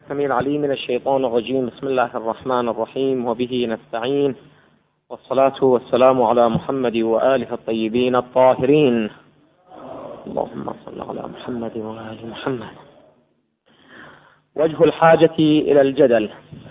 السميع العليم من الشيطان الرجيم. بسم الله الرحمن الرحيم، وبه نستعين، والصلاة والسلام على محمد وآله الطيبين الطاهرين. اللهم صل على محمد وآل محمد. وجه الحاجة إلى الجدل.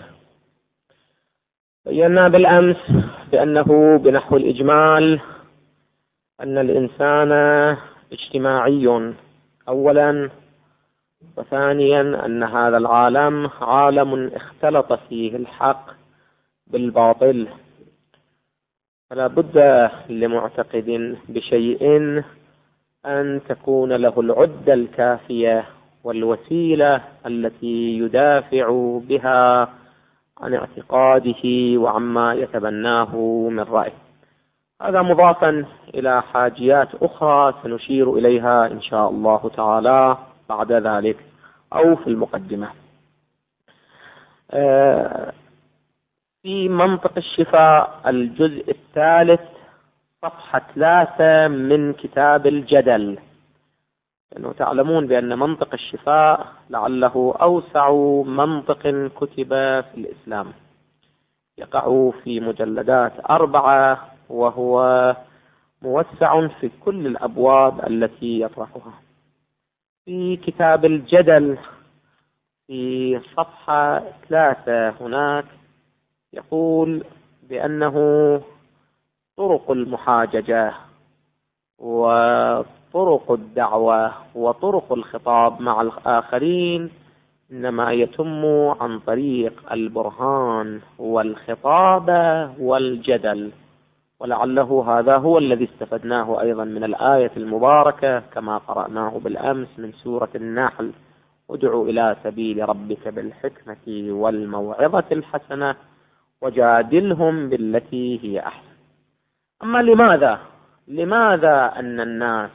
بينا بالأمس بأنه بنحو الإجمال أن الإنسان اجتماعي أولا، وثانيا أن هذا العالم عالم اختلط فيه الحق بالباطل، فلا بد لمعتقد بشيء أن تكون له العدة الكافية والوسيلة التي يدافع بها عن اعتقاده وعما يتبناه من رأي. هذا مضافا إلى حاجيات أخرى سنشير إليها إن شاء الله تعالى بعد ذلك أو في المقدمة. في منطق الشفاء الجزء الثالث صفحة 3 من كتاب الجدل، لأنه تعلمون بأن منطق الشفاء لعله أوسع منطق كتب في الإسلام، يقع في مجلدات 4، وهو موسع في كل الأبواب التي يطرحها. في كتاب الجدل في صفحة 3 هناك يقول بأنه طرق المحاججة وطرق الدعوة وطرق الخطاب مع الآخرين إنما يتم عن طريق البرهان والخطاب والجدل، ولعله هذا هو الذي استفدناه أيضا من الآية المباركة كما قرأناه بالأمس من سورة النحل: ادع إلى سبيل ربك بالحكمة والموعظة الحسنة وجادلهم بالتي هي أحسن. أما لماذا أن الناس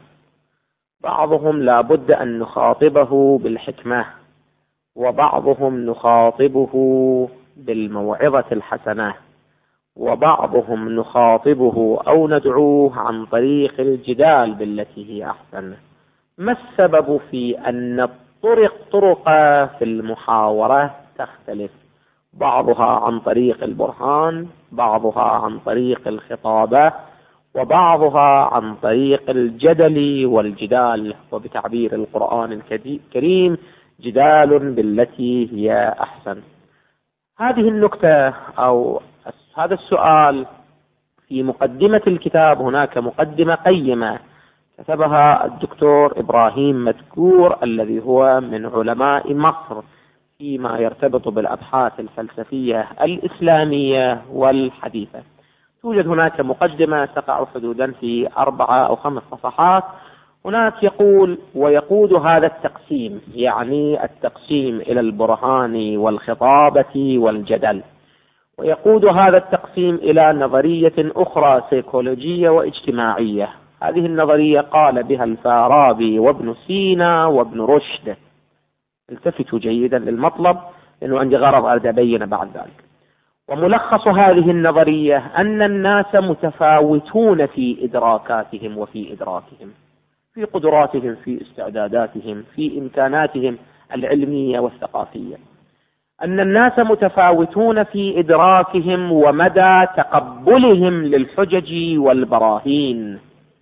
بعضهم لا بد أن نخاطبه بالحكمة وبعضهم نخاطبه بالموعظة الحسنة وبعضهم نخاطبه أو ندعوه عن طريق الجدال بالتي هي أحسن؟ ما السبب في أن الطرق في المحاورة تختلف، بعضها عن طريق البرهان، بعضها عن طريق الخطابة، وبعضها عن طريق الجدل والجدال، وبتعبير القرآن الكريم جدال بالتي هي أحسن؟ هذه النكتة أو هذا السؤال في مقدمة الكتاب. هناك مقدمة قيمة كتبها الدكتور إبراهيم مدكور الذي هو من علماء مصر فيما يرتبط بالأبحاث الفلسفية الإسلامية والحديثة. توجد هناك مقدمة تقع حدودا في 4 أو 5 صفحات. هناك يقول: ويقود هذا التقسيم، يعني التقسيم إلى البرهان والخطابة والجدل، ويقود هذا التقسيم إلى نظرية أخرى سيكولوجية واجتماعية. هذه النظرية قال بها الفارابي وابن سينا وابن رشد. التفتوا جيدا للمطلب لأنه عندي غرض أريد أبين بعد ذلك. وملخص هذه النظرية أن الناس متفاوتون في إدراكاتهم وفي إدراكهم، في قدراتهم، في استعداداتهم، في إمكاناتهم العلمية والثقافية. أن الناس متفاوتون في إدراكهم ومدى تقبلهم للحجج والبراهين،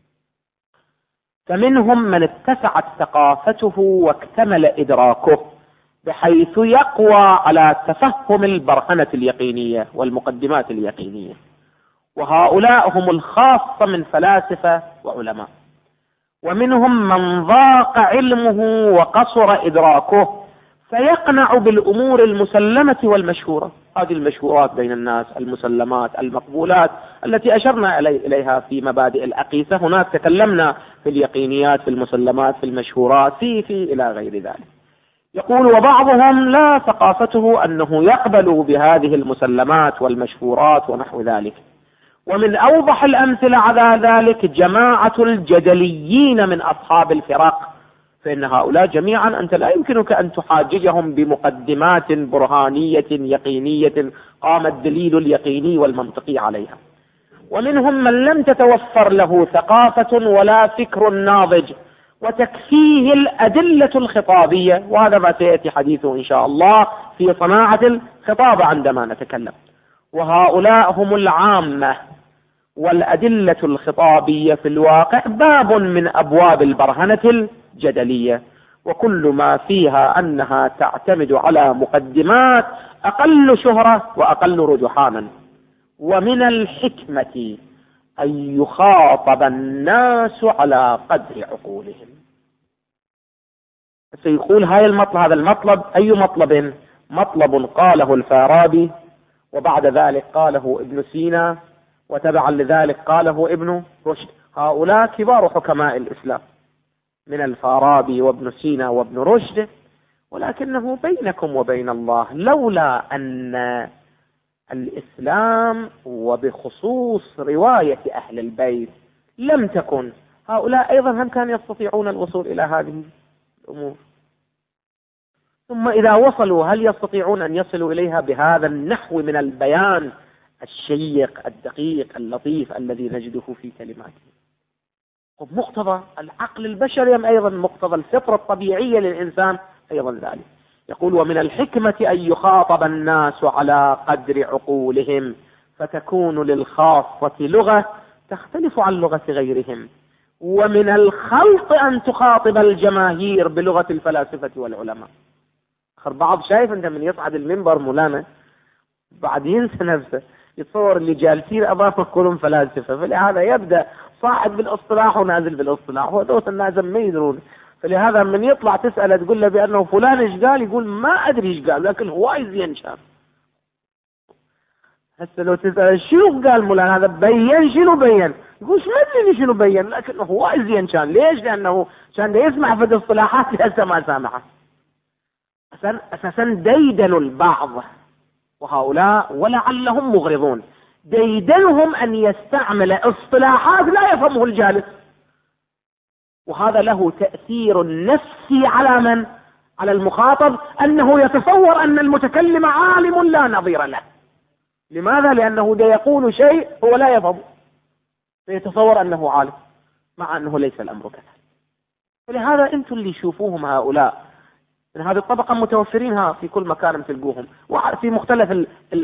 فمنهم من اتسعت ثقافته واكتمل إدراكه بحيث يقوى على تفهم البرهنة اليقينية والمقدمات اليقينية، وهؤلاء هم الخاصة من فلاسفة وعلماء. ومنهم من ضاق علمه وقصر إدراكه فيقنع بالأمور المسلمة والمشهورة. هذه المشهورات بين الناس، المسلمات، المقبولات التي أشرنا إليها في مبادئ الأقيسة. هناك تكلمنا في اليقينيات، في المسلمات، في المشهورات، في إلى غير ذلك. يقول: وبعضهم لا ثقافته أنه يقبل بهذه المسلمات والمشهورات ونحو ذلك. ومن أوضح الأمثلة على ذلك جماعة الجدليين من أصحاب الفرق، فإن هؤلاء جميعا أنت لا يمكنك أن تحاججهم بمقدمات برهانية يقينية قام الدليل اليقيني والمنطقي عليها. ومنهم من لم تتوفر له ثقافة ولا فكر ناضج، وتكفيه الأدلة الخطابية، وهذا ما سيأتي حديثه إن شاء الله في صناعة الخطابة عندما نتكلم. وهؤلاء هم العامة، والأدلة الخطابية في الواقع باب من أبواب البرهنة الجدلية، وكل ما فيها أنها تعتمد على مقدمات أقل شهرة وأقل رجحانا. ومن الحكمة أن يخاطب الناس على قدر عقولهم. سيقول هذا المطلب أي مطلب؟ مطلب قاله الفارابي، وبعد ذلك قاله ابن سينا، وتبعا لذلك قاله ابن رشد. هؤلاء كبار حكماء الإسلام من الفارابي وابن سينا وابن رشد، ولكنه بينكم وبين الله لولا أن الإسلام وبخصوص رواية أهل البيت لم تكن، هؤلاء أيضا هم كانوا يستطيعون الوصول إلى هذه الأمور. ثم إذا وصلوا هل يستطيعون أن يصلوا إليها بهذا النحو من البيان الشيق الدقيق اللطيف الذي نجده في كلماته؟ مقتضى العقل البشري أم أيضا مقتضى الفطرة الطبيعية للإنسان أيضا ذلك. يقول ومن الحكمة أن يخاطب الناس على قدر عقولهم، فتكون للخاصة لغة تختلف عن لغة غيرهم. ومن الخلط أن تخاطب الجماهير بلغة الفلاسفة والعلماء. بعض شايف أنت من يصعد المنبر مولانا بعد ينسى نفسه، يتصور اللي جالسين أمامه كلهم فلاسفة، فلهذا يبدأ صاعد بالاصطلاح ونازل بالاصطلاح، وذوت الناس ما يدرون. فلهذا من يطلع تسأله تقول له بأنه فلان إيش قال، يقول ما أدري إيش قال، لكن هو وايد زين شاف. هسه لو تسأله شنو قال مولانا هذا بين، شنو بين، يقول ما أدري شنو بين، لكن هو وايد زين كان. ليش؟ لأنه كان يسمع في الاصطلاحات هسه ما سامحه. أساسا ديدنوا البعض، وهؤلاء ولعلهم مغرضون، ديدنهم أن يستعمل اصطلاحات لا يفهمه الجالس، وهذا له تأثير نفسي على من؟ على المخاطب، أنه يتصور أن المتكلم عالم لا نظير له. لماذا؟ لأنه يقول شيء هو لا يفهم، فيتصور أنه عالم، مع أنه ليس الأمر كذلك. فلهذا أنتم اللي يشوفوهم هؤلاء من هذه الطبقة متوفرين في كل مكان تلقوهم، وفي مختلف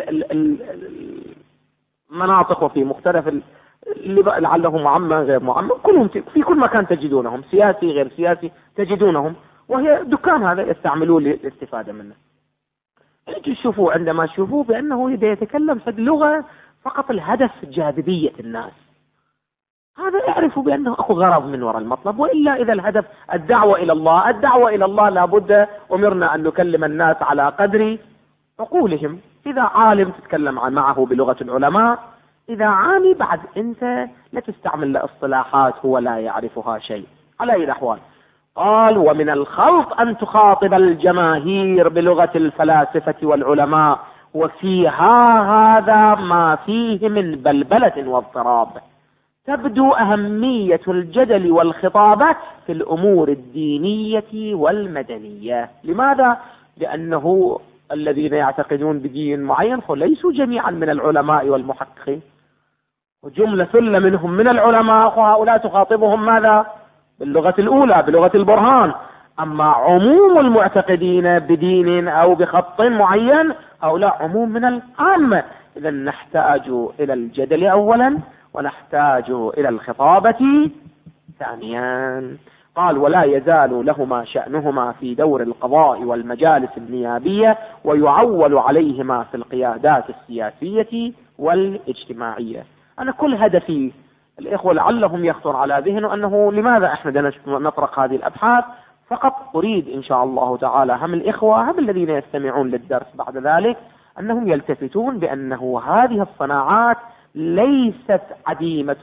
المناطق، وفي مختلف اللي لعله معمم غير معمم، كلهم في كل مكان تجدونهم، سياسي غير سياسي تجدونهم، وهي دكان هذا يستعملوه للاستفادة منه. تشوفوا عندما تشوفوه بأنه يتكلم في اللغة فقط الهدف جاذبية الناس، هذا يعرف بأنه أخو غرض من وراء المطلب. وإلا إذا الهدف الدعوة إلى الله، الدعوة إلى الله لابد أمرنا أن نكلم الناس على قدر عقولهم. إذا عالم تتكلم معه بلغة العلماء، إذا عامي بعد أنت لا تستعمل لاصطلاحات هو لا يعرفها شيء. على أي الأحوال قال ومن الخلط أن تخاطب الجماهير بلغة الفلاسفة والعلماء، وفيها هذا ما فيه من بلبلة واضطراب. تبدو أهمية الجدل والخطابة في الأمور الدينية والمدنية. لماذا؟ لأنه الذين يعتقدون بدين معين ليسوا جميعا من العلماء والمحققين، وجملة ثلة منهم من العلماء، وهؤلاء تخاطبهم ماذا؟ باللغة الأولى، بلغة البرهان. أما عموم المعتقدين بدين أو بخط معين هؤلاء عموم من العامة. إذا نحتاج إلى الجدل أولا، ونحتاج إلى الخطابة ثانيا. قال ولا يزال لهما شأنهما في دور القضاء والمجالس النيابية، ويعول عليهما في القيادات السياسية والاجتماعية. أنا كل هدفي الإخوة لعلهم يخطر على ذهنه أنه لماذا إحنا نطرق هذه الأبحاث، فقط أريد إن شاء الله تعالى هم الإخوة هم الذين يستمعون للدرس بعد ذلك أنهم يلتفتون بأنه هذه الصناعات ليست عديمة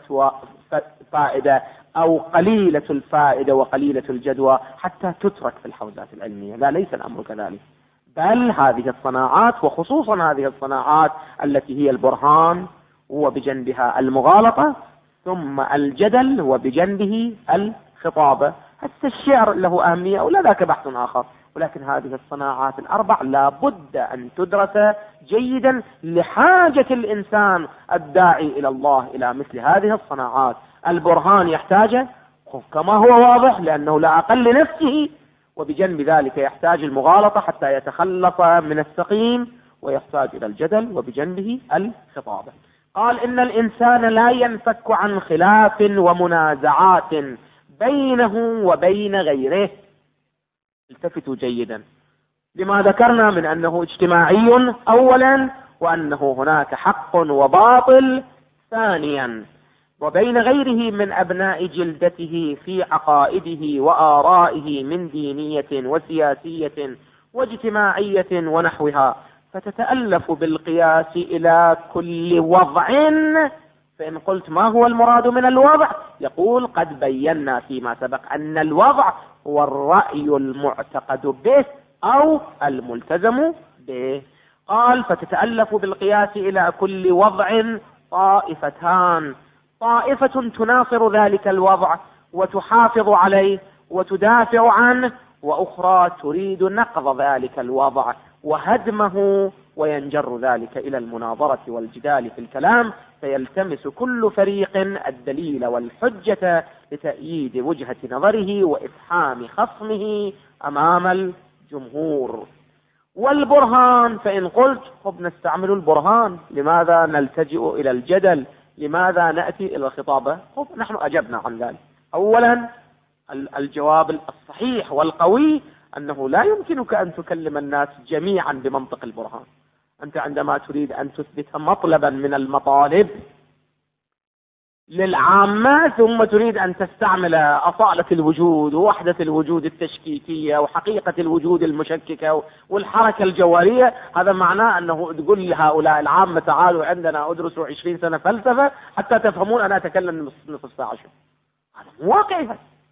فائدة أو قليلة الفائدة وقليلة الجدوى حتى تترك في الحوزات العلمية. لا، ليس الأمر كذلك، بل هذه الصناعات وخصوصا هذه الصناعات التي هي البرهان وبجنبها المغالطة ثم الجدل وبجنبه الخطابة. حتى الشعر له أهمية ولا ذاك بحث آخر، ولكن هذه الصناعات الأربع لا بد أن تدرس جيدا لحاجة الإنسان الداعي إلى الله إلى مثل هذه الصناعات. البرهان يحتاجه، كما هو واضح، لأنه لا أقل لنفسه، وبجنب ذلك يحتاج المغالطة حتى يتخلص من السقيم، ويحتاج إلى الجدل وبجنبه الخطابة. قال إن الإنسان لا ينفك عن خلاف ومنازعات بينه وبين غيره. التفتوا جيدا لما ذكرنا من أنه اجتماعي أولا، وأنه هناك حق وباطل ثانيا، وبين غيره من أبناء جلدته في عقائده وآرائه من دينية وسياسية واجتماعية ونحوها، فتتألف بالقياس إلى كل وضع. فإن قلت ما هو المراد من الوضع، يقول قد بينا فيما سبق أن الوضع هو الرأي المعتقد به أو الملتزم به. قال فتتألف بالقياس إلى كل وضع طائفتان، طائفة تناصر ذلك الوضع وتحافظ عليه وتدافع عنه، وأخرى تريد نقض ذلك الوضع وهدمه، وينجر ذلك إلى المناظرة والجدال في الكلام، فيلتمس كل فريق الدليل والحجة لتأييد وجهة نظره وإفحام خصمه أمام الجمهور. والبرهان، فإن قلت خب نستعمل البرهان، لماذا نلتجئ إلى الجدل؟ لماذا نأتي إلى الخطابة؟ خب نحن أجبنا عن ذلك. أولا الجواب الصحيح والقوي أنه لا يمكنك أن تكلم الناس جميعا بمنطق البرهان. أنت عندما تريد أن تثبت مطلبا من المطالب للعامة، ثم تريد أن تستعمل أصالة الوجود ووحدة الوجود التشكيكية وحقيقة الوجود المشككة والحركة الجوهرية، هذا معناه أنه تقول لهؤلاء العامة تعالوا عندنا ادرسوا 20 سنة فلسفة حتى تفهمون أنا أتكلم نصف ساعة. هذا مو واقعي،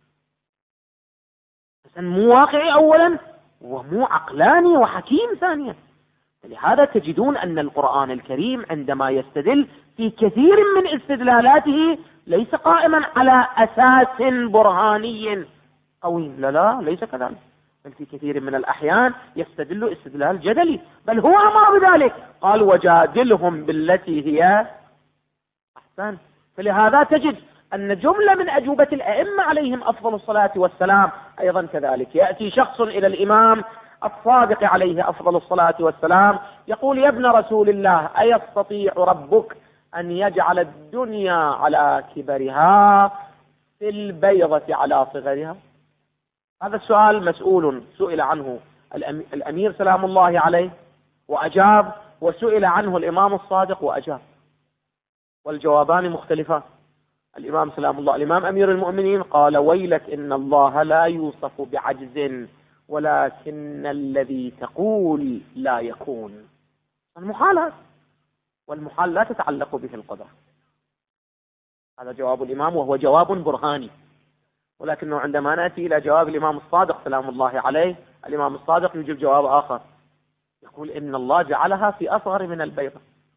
مو واقعي أولا، ومو عقلاني وحكيم ثانيا. لهذا تجدون أن القرآن الكريم عندما يستدل في كثير من استدلالاته ليس قائما على أساس برهاني قوي، لا ليس كذلك، بل في كثير من الأحيان يستدل استدلال جدلي، بل هو أمر بذلك، قال وجادلهم بالتي هي أحسن. فلهذا تجد أن جملة من أجوبة الأئمة عليهم أفضل الصلاة والسلام أيضا كذلك، يأتي شخص إلى الإمام الصادق عليه أفضل الصلاة والسلام يقول يا ابن رسول الله أيستطيع ربك أن يجعل الدنيا على كبرها في البيضة على صغرها؟ هذا السؤال مسؤول سئل عنه الأمير سلام الله عليه وأجاب، وسئل عنه الإمام الصادق وأجاب، والجوابان مختلفان. الإمام سلام الله الإمام أمير المؤمنين قال ويلك إن الله لا يوصف بعجز ولكن الذي تقول لا يكون. المحالات، والمحال لا تتعلق به القدرة. هذا جواب الإمام وهو جواب برهاني، ولكنه عندما نأتي إلى جواب الإمام الصادق سلام الله عليه، الإمام الصادق يجيب جواب آخر، يقول إن الله جعلها في أصغر من البيضة.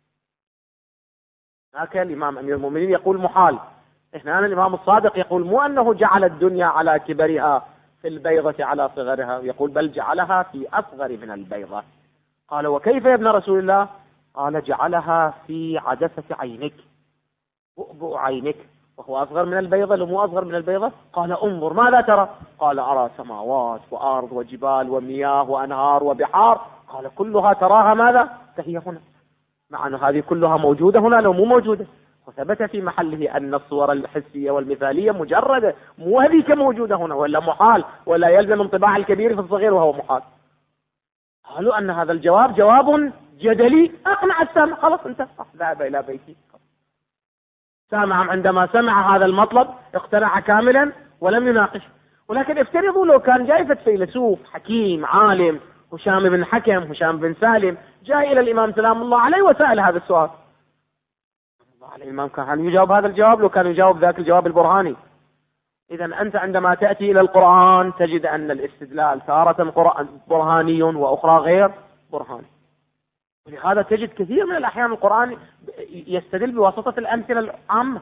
هكذا الإمام أمير المؤمنين يقول محال، إحنا الإمام الصادق يقول مو أنه جعل الدنيا على كبرها في البيضة على صغرها، يقول بل جعلها في أصغر من البيضة. قال وكيف يا ابن رسول الله؟ قال جعلها في عدسة عينك، بؤبؤ عينك، وهو أصغر من البيضة. لو مو أصغر من البيضة؟ قال انظر ماذا ترى؟ قال أرى سماوات وأرض وجبال ومياه وأنهار وبحار. قال كلها تراها ماذا؟ فهي هنا، مع أن هذه كلها موجودة هنا لو مو موجودة. وثبت في محله أن الصور الحسية والمثالية مجردة، مو هذيك موجودة هنا، ولا محال، ولا يلزم انطباع الكبير في الصغير وهو محال. قالوا أن هذا الجواب جواب جدلي، أقنع السامع، خلاص انت ذهب إلى بيتي. سامع عندما سمع هذا المطلب اقتنع كاملا ولم يناقش. ولكن افترضوا لو كان جاي فيلسوف حكيم عالم، هشام بن حكم، هشام بن سالم، جاء إلى الإمام سلام الله عليه وسأل هذا السؤال، الإمام كان يجاوب هذا الجواب لو كان يجاوب ذاك الجواب البرهاني. إذا أنت عندما تأتي إلى القرآن تجد أن الاستدلال تارة برهاني وأخرى غير برهاني. ولهذا تجد كثير من الأحيان القرآن يستدل بواسطة الأمثلة العامة.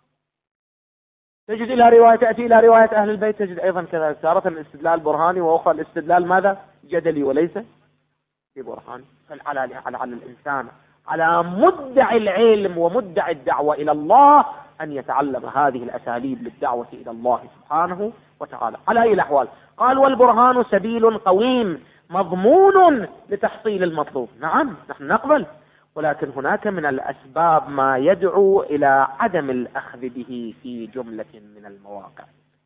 تجد إلى رواية تأتي إلى رواية أهل البيت تجد أيضا كذلك، تارة الاستدلال برهاني وأخرى الاستدلال ماذا؟ جدلي وليس ببرهاني. فعلى الإنسان على مدعي العلم ومدعي الدعوة إلى الله أن يتعلم هذه الأساليب للدعوة إلى الله سبحانه وتعالى على أي الأحوال. قال والبرهان سبيل قويم مضمون لتحصيل المطلوب. نعم نحن نقبل، ولكن هناك من الأسباب ما يدعو إلى عدم الأخذ به في جملة من المواقع.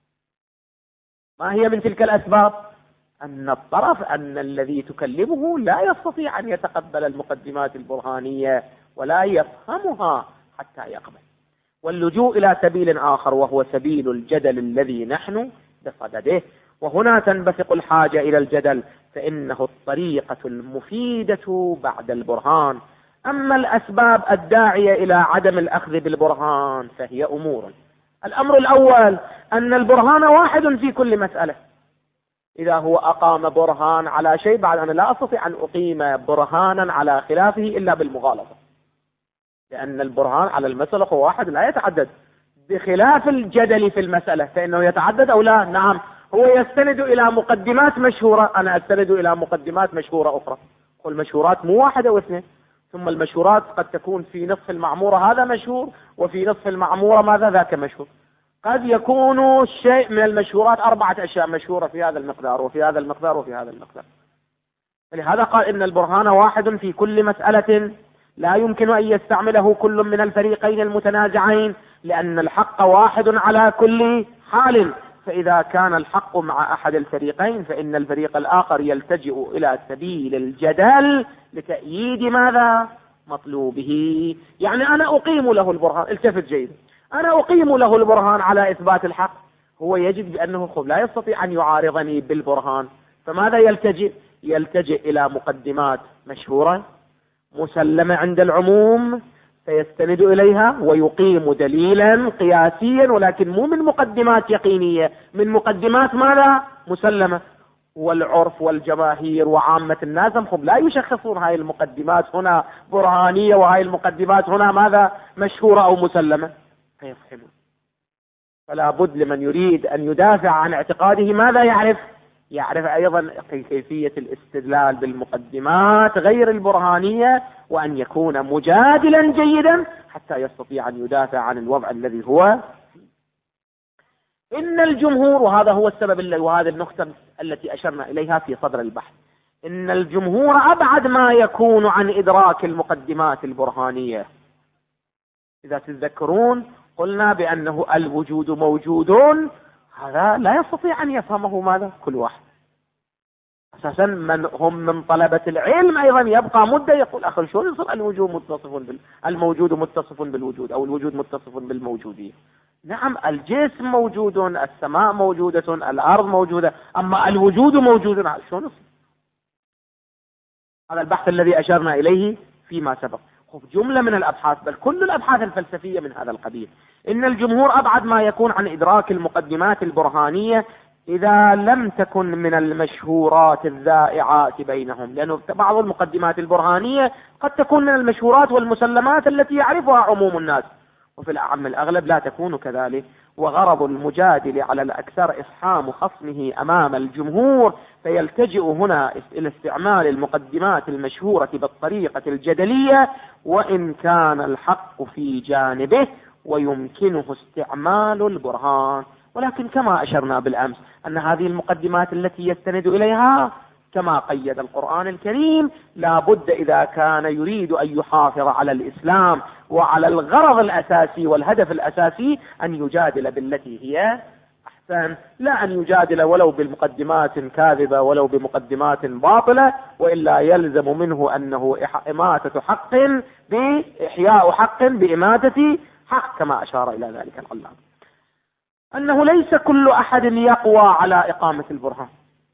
ما هي من تلك الأسباب؟ أن الطرف أن الذي تكلمه لا يستطيع أن يتقبل المقدمات البرهانية ولا يفهمها حتى يقبل، واللجوء إلى سبيل آخر وهو سبيل الجدل الذي نحن بصدده. وهنا تنبثق الحاجة إلى الجدل، فإنه الطريقة المفيدة بعد البرهان. أما الأسباب الداعية إلى عدم الأخذ بالبرهان فهي أمور. الأمر الأول أن البرهان واحد في كل مسألة. إذا هو أقام برهان على شيء، بعد أنا لا أستطيع أن أقيم برهانا على خلافه إلا بالمغالطة، لأن البرهان على المسألة هو واحد لا يتعدد، بخلاف الجدل في المسألة فإنه يتعدد أو لا. نعم، هو يستند إلى مقدمات مشهورة، أنا أستند إلى مقدمات مشهورة أخرى. والمشهورات مو واحدة واثنين، ثم المشهورات قد تكون في نصف المعمورة هذا مشهور، وفي نصف المعمورة ماذا ذاك مشهور. قد يكون شيء من المشهورات 4 أشياء مشهورة في هذا المقدار وفي هذا المقدار وفي هذا المقدار. لهذا قال إن البرهان واحد في كل مسألة لا يمكن أن يستعمله كل من الفريقين المتنازعين، لأن الحق واحد على كل حال. فإذا كان الحق مع أحد الفريقين فإن الفريق الآخر يلتجئ إلى سبيل الجدل لتأييد ماذا؟ مطلوبه. يعني أنا أقيم له البرهان، التفت جيدا، أنا أقيم له البرهان على إثبات الحق، هو يجد بأنه لا يستطيع أن يعارضني بالبرهان، فماذا يلتجئ إلى مقدمات مشهورة مسلمة عند العموم فيستند إليها ويقيم دليلا قياسيا، ولكن مو من مقدمات يقينية، من مقدمات ماذا؟ مسلمة. والعرف والجماهير وعامة الناس هم لا يشخصون هاي المقدمات هنا برهانية وهاي المقدمات هنا ماذا؟ مشهورة أو مسلمة، فيفهمون. فلا بد لمن يريد أن يدافع عن اعتقاده ماذا يعرف أيضا كيفية الاستدلال بالمقدمات غير البرهانية، وأن يكون مجادلا جيدا حتى يستطيع أن يدافع عن الوضع الذي هو. إن الجمهور، وهذا هو السبب وهذه النقطة التي أشرنا إليها في صدر البحث، إن الجمهور أبعد ما يكون عن إدراك المقدمات البرهانية. إذا تتذكرون قلنا بأنه الوجود موجود، هذا لا يستطيع أن يفهمه ماذا؟ كل واحد. أساسا من هم من طلبة العلم أيضا يبقى مدة يقول أخي شو يصير الموجود متصف بالوجود أو الوجود متصف بالموجودية. نعم الجسم موجود، السماء موجودة، الأرض موجودة، أما الوجود موجود شو يصير؟ هذا البحث الذي أشرنا إليه فيما سبق. جملة من الأبحاث، بل كل الأبحاث الفلسفية من هذا القبيل. إن الجمهور أبعد ما يكون عن إدراك المقدمات البرهانية إذا لم تكن من المشهورات الذائعات بينهم، لأنه بعض المقدمات البرهانية قد تكون من المشهورات والمسلمات التي يعرفها عموم الناس، وفي الأغلب لا تكون كذلك. وغرض المجادل على الأكثر إفحام خصمه أمام الجمهور، فيلتجئ هنا إلى استعمال المقدمات المشهورة بالطريقة الجدلية وإن كان الحق في جانبه ويمكنه استعمال البرهان. ولكن كما أشرنا بالأمس أن هذه المقدمات التي يستند إليها كما قيد القرآن الكريم لا بد إذا كان يريد أن يحافظ على الإسلام وعلى الغرض الأساسي والهدف الأساسي أن يجادل بالتي هي أحسن، لا أن يجادل ولو بالمقدمات كاذبة ولو بمقدمات باطلة، وإلا يلزم منه أنه إماتة حق بإحياء حق بإماتة حق، كما أشار إلى ذلك العلامة. أنه ليس كل أحد يقوى على إقامة البرهان.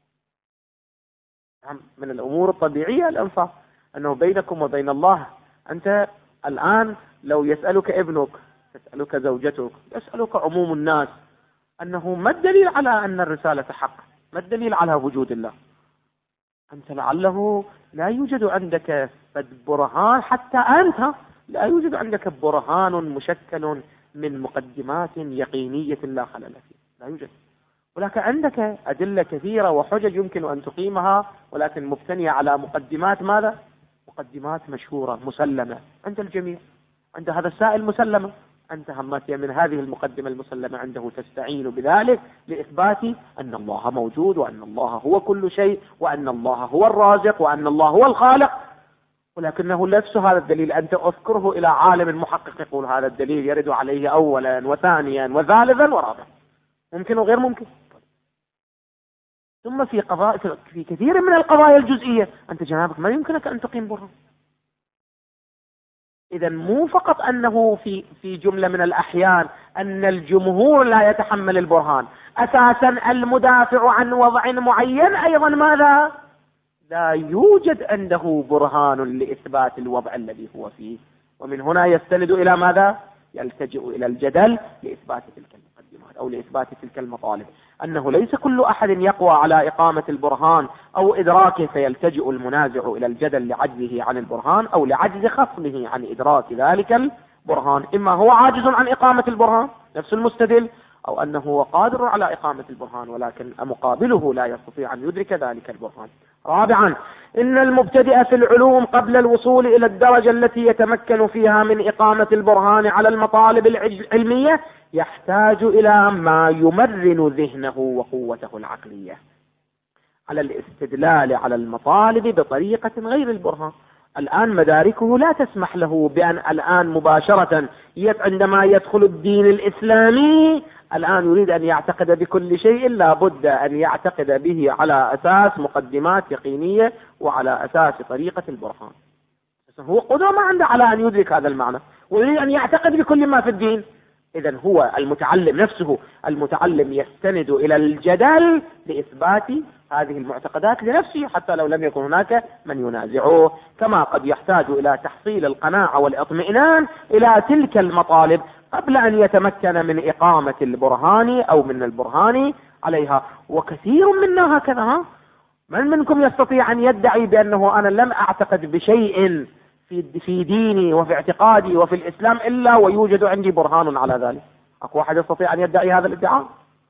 من الأمور الطبيعية الإنصاف، أنه بينكم وبين الله، أنت الآن لو يسألك ابنك، تسألك زوجتك، يسألك عموم الناس، أنه ما الدليل على أن الرسالة حق؟ ما الدليل على وجود الله؟ أنت لعله لا يوجد عندك برهان، حتى أنت لا يوجد عندك برهان مشكل من مقدمات يقينية لا خلل فيه، لا يوجد. ولكن عندك أدلة كثيرة وحجج يمكن أن تقيمها، ولكن مبتنية على مقدمات ماذا؟ مقدمات مشهورة مسلمة عند الجميع، عند هذا السائل مسلمة، أنت همات من هذه المقدمة المسلمة عنده تستعين بذلك لإثبات أن الله موجود، وأن الله هو كل شيء، وأن الله هو الرازق، وأن الله هو الخالق، ولكنه نفس هذا الدليل أنت أذكره إلى عالم محقق يقول هذا الدليل يرد عليه أولا وثانيا وثالثا ورابعا، ممكن وغير ممكن. ثم في كثير من القضايا الجزئية أنت جنابك ما يمكنك أن تقيم برهان. إذا مو فقط أنه في جملة من الأحيان أن الجمهور لا يتحمل البرهان، أساسا المدافع عن وضع معين أيضا ماذا؟ لا يوجد عنده برهان لإثبات الوضع الذي هو فيه، ومن هنا يستند إلى ماذا؟ يلتجئ إلى الجدل لإثبات تلك المقدمات أو لإثبات تلك المطالب، أنه ليس كل أحد يقوى على إقامة البرهان أو إدراكه فيلتجئ المنازع إلى الجدل لعجزه عن البرهان أو لعجز خصمه عن إدراك ذلك البرهان، إما هو عاجز عن إقامة البرهان نفس المستدل، أو أنه هو قادر على إقامة البرهان ولكن مقابله لا يستطيع أن يدرك ذلك البرهان. رابعا، إن المبتدئ في العلوم قبل الوصول إلى الدرجة التي يتمكن فيها من إقامة البرهان على المطالب العلمية يحتاج إلى ما يمرن ذهنه وقوته العقلية على الاستدلال على المطالب بطريقة غير البرهان. الآن مداركه لا تسمح له بأن الآن مباشرة عندما يدخل الدين الإسلامي الآن يريد أن يعتقد بكل شيء لا بد أن يعتقد به على أساس مقدمات يقينية وعلى أساس طريقة البرهان. هو قدرة ما عنده على أن يدرك هذا المعنى ويريد أن يعتقد بكل ما في الدين. إذن هو المتعلم نفسه، المتعلم يستند إلى الجدل لإثبات هذه المعتقدات لنفسه حتى لو لم يكن هناك من ينازعه، كما قد يحتاج إلى تحصيل القناعة والاطمئنان إلى تلك المطالب قبل أن يتمكن من إقامة البرهان أو من البرهان عليها. وكثير منا هكذا، من منكم يستطيع أن يدعي بأنه أنا لم أعتقد بشيء في ديني وفي اعتقادي وفي الإسلام إلا ويوجد عندي برهان على ذلك؟ أكو واحد يستطيع أن يدعي هذا الادعاء؟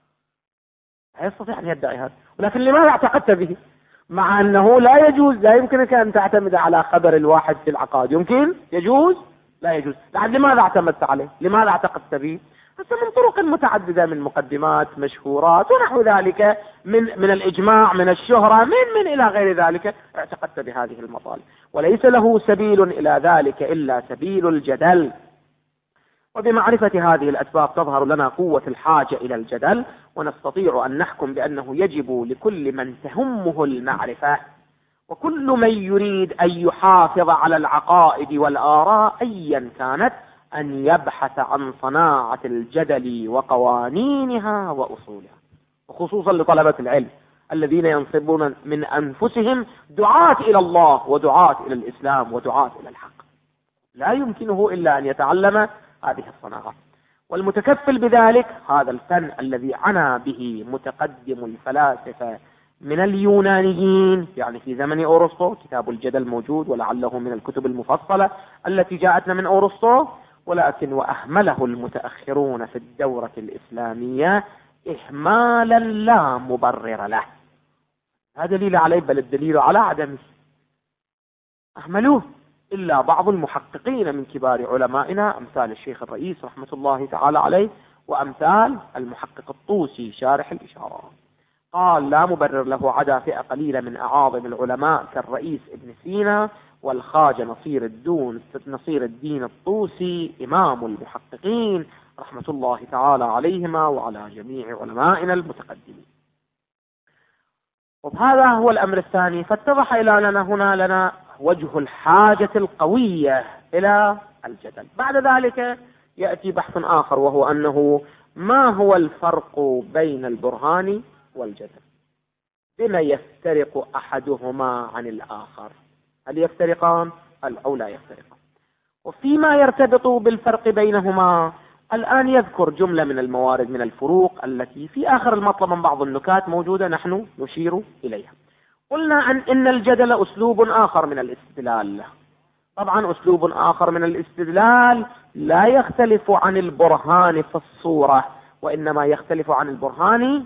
لا يستطيع أن يدعي هذا. ولكن لماذا اعتقدت به؟ مع أنه لا يجوز، لا يمكنك أن تعتمد على خبر الواحد في العقائد. يمكن؟ يجوز؟ لا يجوز. لماذا اعتمدت عليه؟ لماذا اعتقدت به؟ من طرق متعددة، من مقدمات، مشهورات ونحو ذلك، من الإجماع، من الشهرة، من إلى غير ذلك، اعتقدت بهذه المطالب، وليس له سبيل إلى ذلك إلا سبيل الجدل. وبمعرفة هذه الأسباب تظهر لنا قوة الحاجة إلى الجدل، ونستطيع أن نحكم بأنه يجب لكل من تهمه المعرفة وكل من يريد أن يحافظ على العقائد والآراء أيا كانت أن يبحث عن صناعة الجدل وقوانينها وأصولها، وخصوصا لطلبة العلم الذين ينصبون من أنفسهم دعاة إلى الله ودعاة إلى الإسلام ودعاة إلى الحق، لا يمكنه إلا أن يتعلم هذه الصناعة. والمتكفل بذلك هذا الفن الذي عنا به متقدم الفلاسفة من اليونانيين، يعني في زمن أورسطو كتاب الجدل موجود ولعله من الكتب المفصلة التي جاءتنا من أورسطو، ولكن وأهمله المتأخرون في الدورة الإسلامية إهمالا لا مبرر له. هذا دليل عليه، بل الدليل على عدمه. أهملوه إلا بعض المحققين من كبار علمائنا أمثال الشيخ الرئيس رحمة الله تعالى عليه، وأمثال المحقق الطوسي شارح الإشارات. قال لا مبرر له عدا فئة قليلة من أعاظم العلماء كالرئيس ابن سينا والخواجة نصير الدين الطوسي إمام المحققين رحمة الله تعالى عليهما وعلى جميع علمائنا المتقدمين. وهذا هو الأمر الثاني. فاتضح لنا وجه الحاجة القوية إلى الجدل. بعد ذلك يأتي بحث آخر، وهو أنه ما هو الفرق بين البرهان والجدل؟ بما يفترق أحدهما عن الآخر؟ هل يفترقان أو لا يفترقان؟ وفيما يرتبط بالفرق بينهما الآن يذكر جملة من الموارد من الفروق التي في آخر المطلب من بعض النكات موجودة نحن نشير إليها. قلنا إن الجدل أسلوب آخر من الاستدلال. طبعا أسلوب آخر من الاستدلال لا يختلف عن البرهان في الصورة، وإنما يختلف عن البرهان